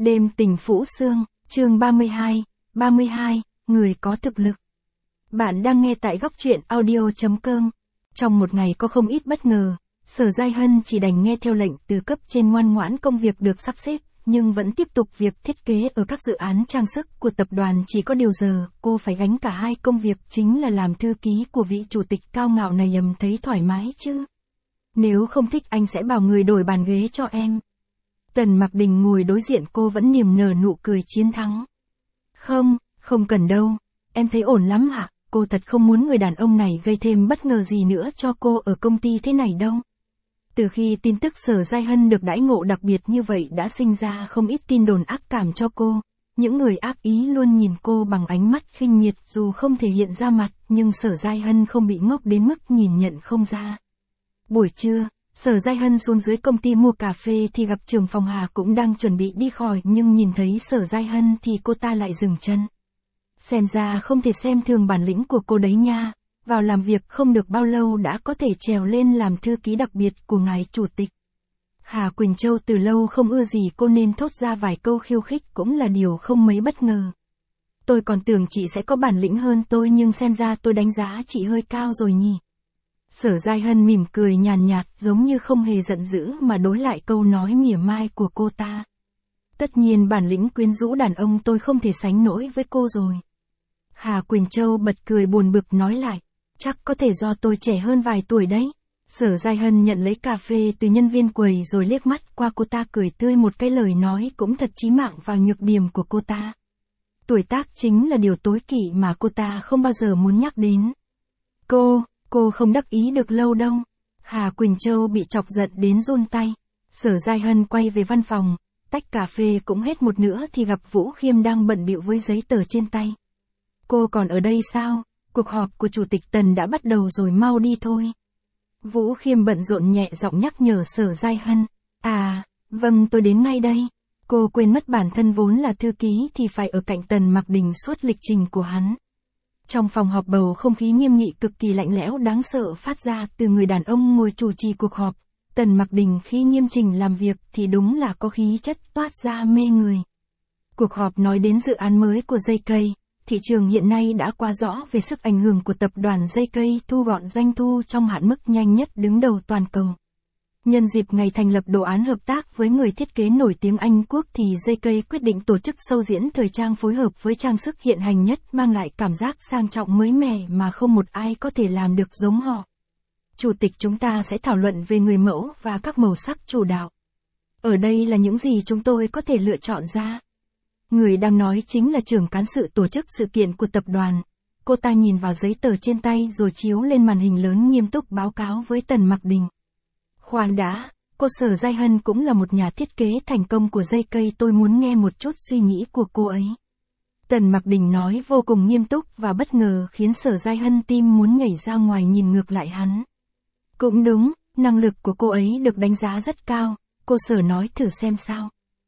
Đêm tình Phũ Sương, chương 32, người có thực lực. Bạn đang nghe tại góc truyện audio.com. Trong một ngày có không ít bất ngờ, Sở Giai Hân chỉ đành nghe theo lệnh từ cấp trên, ngoan ngoãn công việc được sắp xếp, nhưng vẫn tiếp tục việc thiết kế ở các dự án trang sức của tập đoàn. Chỉ có điều giờ, cô phải gánh cả hai công việc, chính là làm thư ký của vị chủ tịch cao ngạo này. Thấy thoải mái chứ? Nếu không thích anh sẽ bảo người đổi bàn ghế cho em. Tần Mặc Đình ngồi đối diện cô vẫn niềm nở nụ cười chiến thắng. Không cần đâu, em thấy ổn lắm ạ. Cô thật không muốn người đàn ông này gây thêm bất ngờ gì nữa cho cô ở công ty thế này đâu. Từ khi tin tức Sở Giai Hân được đãi ngộ đặc biệt như vậy đã sinh ra không ít tin đồn ác cảm cho cô. Những người ác ý luôn nhìn cô bằng ánh mắt khinh miệt, dù không thể hiện ra mặt, nhưng Sở Giai Hân không bị ngốc đến mức nhìn nhận không ra. Buổi trưa, Sở Giai Hân xuống dưới công ty mua cà phê thì gặp trưởng phòng Hà cũng đang chuẩn bị đi khỏi, nhưng nhìn thấy Sở Giai Hân thì cô ta lại dừng chân. Xem ra không thể xem thường bản lĩnh của cô đấy nha, vào làm việc không được bao lâu đã có thể trèo lên làm thư ký đặc biệt của ngài chủ tịch. Hà Quỳnh Châu từ lâu không ưa gì cô nên thốt ra vài câu khiêu khích cũng là điều không mấy bất ngờ. Tôi còn tưởng chị sẽ có bản lĩnh hơn tôi, nhưng xem ra tôi đánh giá chị hơi cao rồi nhỉ. Sở Giai Hân mỉm cười nhàn nhạt, giống như không hề giận dữ mà đối lại câu nói mỉa mai của cô ta. Tất nhiên bản lĩnh quyến rũ đàn ông tôi không thể sánh nổi với cô rồi. Hà Quỳnh Châu bật cười buồn bực nói lại, chắc có thể do tôi trẻ hơn vài tuổi đấy. Sở Giai Hân nhận lấy cà phê từ nhân viên quầy rồi liếc mắt qua cô ta, cười tươi, một cái lời nói cũng thật chí mạng vào nhược điểm của cô ta. Tuổi tác chính là điều tối kỵ mà cô ta không bao giờ muốn nhắc đến. Cô không đắc ý được lâu đâu. Hà Quỳnh Châu bị chọc giận đến run tay. Sở Giai Hân quay về văn phòng, tách cà phê cũng hết một nữa thì gặp Vũ Khiêm đang bận bịu với giấy tờ trên tay. Cô còn ở đây sao? Cuộc họp của Chủ tịch Tần đã bắt đầu rồi, mau đi thôi. Vũ Khiêm bận rộn nhẹ giọng nhắc nhở Sở Giai Hân. À, vâng, tôi đến ngay đây. Cô quên mất bản thân vốn là thư ký thì phải ở cạnh Tần Mặc Đình suốt lịch trình của hắn. Trong phòng họp bầu không khí nghiêm nghị cực kỳ lạnh lẽo đáng sợ phát ra từ người đàn ông ngồi chủ trì cuộc họp. Tần Mặc Đình khi nghiêm chỉnh làm việc thì đúng là có khí chất toát ra mê người. Cuộc họp nói đến dự án mới của JK. Thị trường hiện nay đã quá rõ về sức ảnh hưởng của tập đoàn JK thu gọn doanh thu trong hạn mức nhanh nhất đứng đầu toàn cầu. Nhân dịp ngày thành lập đồ án hợp tác với người thiết kế nổi tiếng Anh Quốc thì JK quyết định tổ chức show diễn thời trang phối hợp với trang sức hiện hành nhất, mang lại cảm giác sang trọng mới mẻ mà không một ai có thể làm được giống họ. Chủ tịch chúng ta sẽ thảo luận về người mẫu và các màu sắc chủ đạo. Ở đây là những gì chúng tôi có thể lựa chọn ra. Người đang nói chính là trưởng cán sự tổ chức sự kiện của tập đoàn. Cô ta nhìn vào giấy tờ trên tay rồi chiếu lên màn hình lớn, nghiêm túc báo cáo với Tần Mặc Đình. Khoan đã, cô Sở Giai Hân cũng là một nhà thiết kế thành công của JK, tôi muốn nghe một chút suy nghĩ của cô ấy. Tần Mặc Đình nói vô cùng nghiêm túc và bất ngờ khiến Sở Giai Hân tim muốn nhảy ra ngoài, nhìn ngược lại hắn. Cũng đúng, năng lực của cô ấy được đánh giá rất cao, cô Sở nói thử xem sao.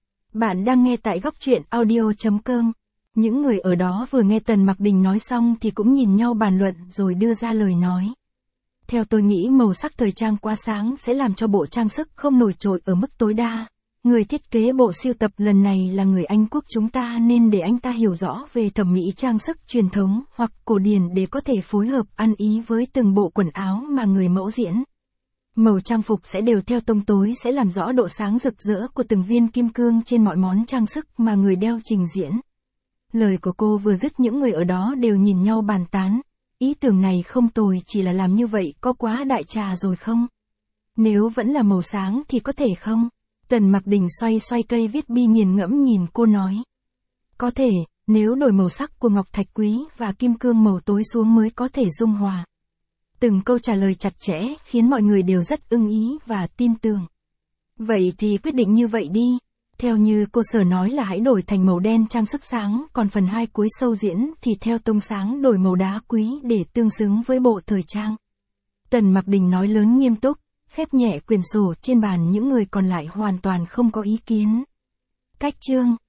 Bạn đang nghe tại góc truyện audio.com. Những người ở đó vừa nghe Tần Mặc Đình nói xong thì cũng nhìn nhau bàn luận rồi đưa ra lời nói. Theo tôi nghĩ màu sắc thời trang quá sáng sẽ làm cho bộ trang sức không nổi trội ở mức tối đa. Người thiết kế bộ sưu tập lần này là người Anh Quốc chúng ta, nên để anh ta hiểu rõ về thẩm mỹ trang sức truyền thống hoặc cổ điển để có thể phối hợp ăn ý với từng bộ quần áo mà người mẫu diễn. Màu trang phục sẽ đều theo tông tối sẽ làm rõ độ sáng rực rỡ của từng viên kim cương trên mọi món trang sức mà người đeo trình diễn. Lời của cô vừa dứt, những người ở đó đều nhìn nhau bàn tán. Ý tưởng này không tồi, chỉ là làm như vậy có quá đại trà rồi không? Nếu vẫn là màu sáng thì có thể không? Tần Mặc Đình xoay cây viết bi nghiền ngẫm nhìn cô nói. Có thể, nếu đổi màu sắc của ngọc thạch quý và kim cương màu tối xuống mới có thể dung hòa. Từng câu trả lời chặt chẽ khiến mọi người đều rất ưng ý và tin tưởng. Vậy thì quyết định như vậy đi. Theo như cô Sở nói là hãy đổi thành màu đen trang sức sáng, còn phần hai cuối show diễn thì theo tông sáng đổi màu đá quý để tương xứng với bộ thời trang. Tần Mặc Đình nói lớn nghiêm túc, khép nhẹ quyển sổ trên bàn, những người còn lại hoàn toàn không có ý kiến. Cách chương